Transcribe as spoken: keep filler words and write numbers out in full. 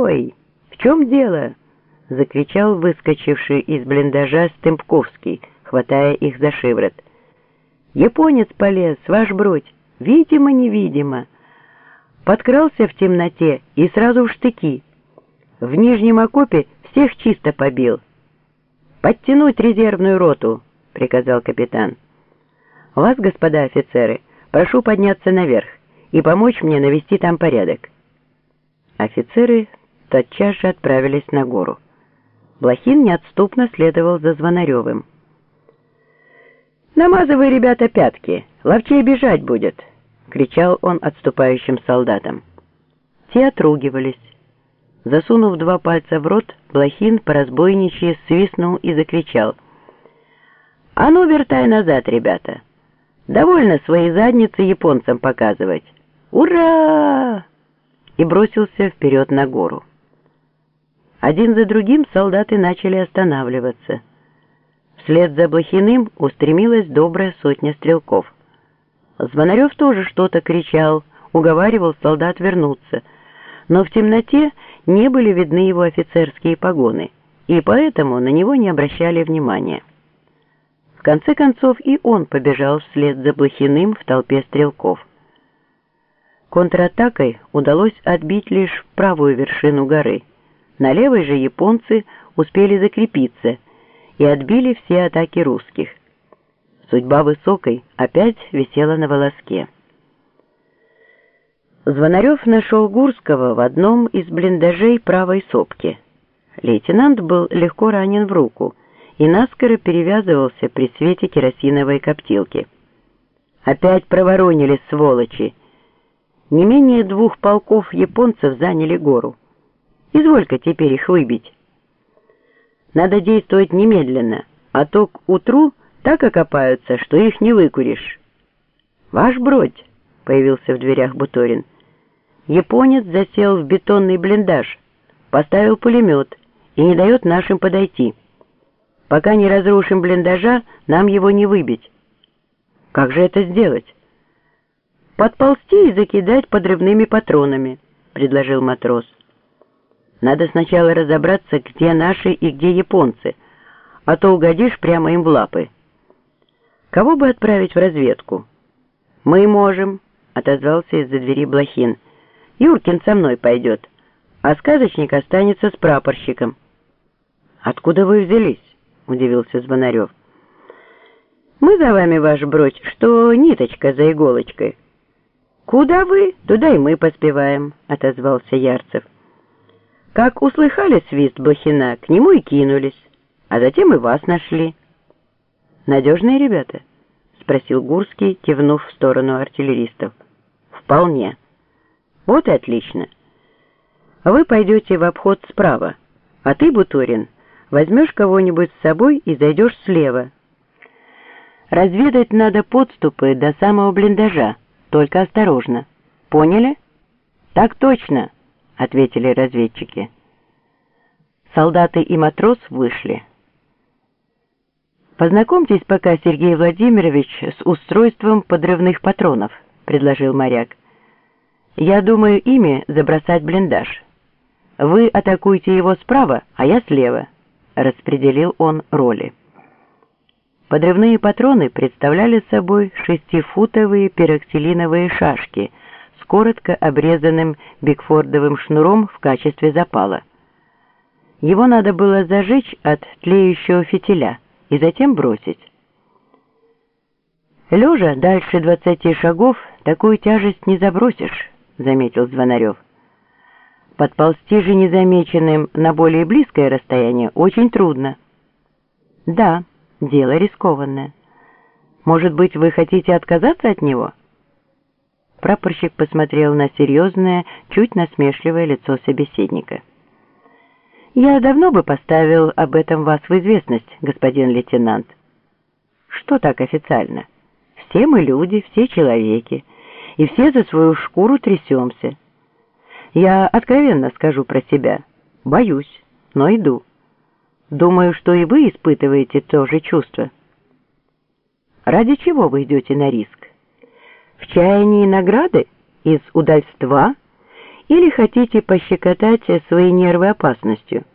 «Ой, в чем дело?» — закричал выскочивший из блиндажа Стемпковский, хватая их за шиворот. «Японец полез, ваш бродь, видимо-невидимо. Подкрался в темноте и сразу в штыки. В нижнем окопе всех чисто побил. Подтянуть резервную роту», — приказал капитан. «Вас, господа офицеры, прошу подняться наверх и помочь мне навести там порядок». Офицеры тотчас же отправились на гору. Блохин неотступно следовал за Звонаревым. «Намазывай, ребята, пятки, ловчей бежать будет!» — кричал он отступающим солдатам. Те отругивались. Засунув два пальца в рот, Блохин по-разбойничьи свистнул и закричал: «А ну, вертай назад, ребята! Довольно свои задницы японцам показывать! Ура!» И бросился вперед на гору. Один за другим солдаты начали останавливаться. Вслед за Блохиным устремилась добрая сотня стрелков. Звонарев тоже что-то кричал, уговаривал солдат вернуться, но в темноте не были видны его офицерские погоны, и поэтому на него не обращали внимания. В конце концов и он побежал вслед за Блохиным в толпе стрелков. Контратакой удалось отбить лишь правую вершину горы. На левой же японцы успели закрепиться и отбили все атаки русских. Судьба Высокой опять висела на волоске. Звонарев нашел Гурского в одном из блиндажей правой сопки. Лейтенант был легко ранен в руку и наскоро перевязывался при свете керосиновой коптилки. «Опять проворонили, сволочи! Не менее двух полков японцев заняли гору. Изволь-ка теперь их выбить. Надо действовать немедленно, а то к утру так окопаются, что их не выкуришь». «Ваш бродь!» — появился в дверях Буторин. «Японец засел в бетонный блиндаж, поставил пулемет и не дает нашим подойти. Пока не разрушим блиндажа, нам его не выбить». «Как же это сделать?» «Подползти и закидать подрывными патронами», — предложил матрос. «Надо сначала разобраться, где наши и где японцы, а то угодишь прямо им в лапы». «Кого бы отправить в разведку?» «Мы можем», — отозвался из-за двери Блохин. «Юркин со мной пойдет, а сказочник останется с прапорщиком». «Откуда вы взялись?» — удивился Звонарев. «Мы за вами, ваш бродь, что ниточка за иголочкой». «Куда вы, туда и мы поспеваем», — отозвался Ярцев. «Как услыхали свист Блохина, к нему и кинулись, а затем и вас нашли». «Надежные ребята?» — спросил Гурский, кивнув в сторону артиллеристов. «Вполне». «Вот и отлично. Вы пойдете в обход справа, а ты, Буторин, возьмешь кого-нибудь с собой и зайдешь слева. Разведать надо подступы до самого блиндажа, только осторожно. Поняли?» «Так точно», — ответили разведчики. Солдаты и матрос вышли. «Познакомьтесь пока, Сергей Владимирович, с устройством подрывных патронов», — предложил моряк. «Я думаю ими забросать блиндаж. Вы атакуйте его справа, а я слева», — распределил он роли. Подрывные патроны представляли собой шестифутовые пироксилиновые шашки с коротко обрезанным бигфордовым шнуром в качестве запала. Его надо было зажечь от тлеющего фитиля и затем бросить. «Лежа дальше двадцати шагов такую тяжесть не забросишь», — заметил Звонарев. «Подползти же незамеченным на более близкое расстояние очень трудно». «Да, дело рискованное. Может быть, вы хотите отказаться от него?» Прапорщик посмотрел на серьезное, чуть насмешливое лицо собеседника. «Я давно бы поставил об этом вас в известность, господин лейтенант». «Что так официально? Все мы люди, все человеки, и все за свою шкуру трясемся. Я откровенно скажу про себя. Боюсь, но иду. Думаю, что и вы испытываете то же чувство». «Ради чего вы идете на риск? В чаянии награды? Из удальства? Или хотите пощекотать свои нервы опасностью?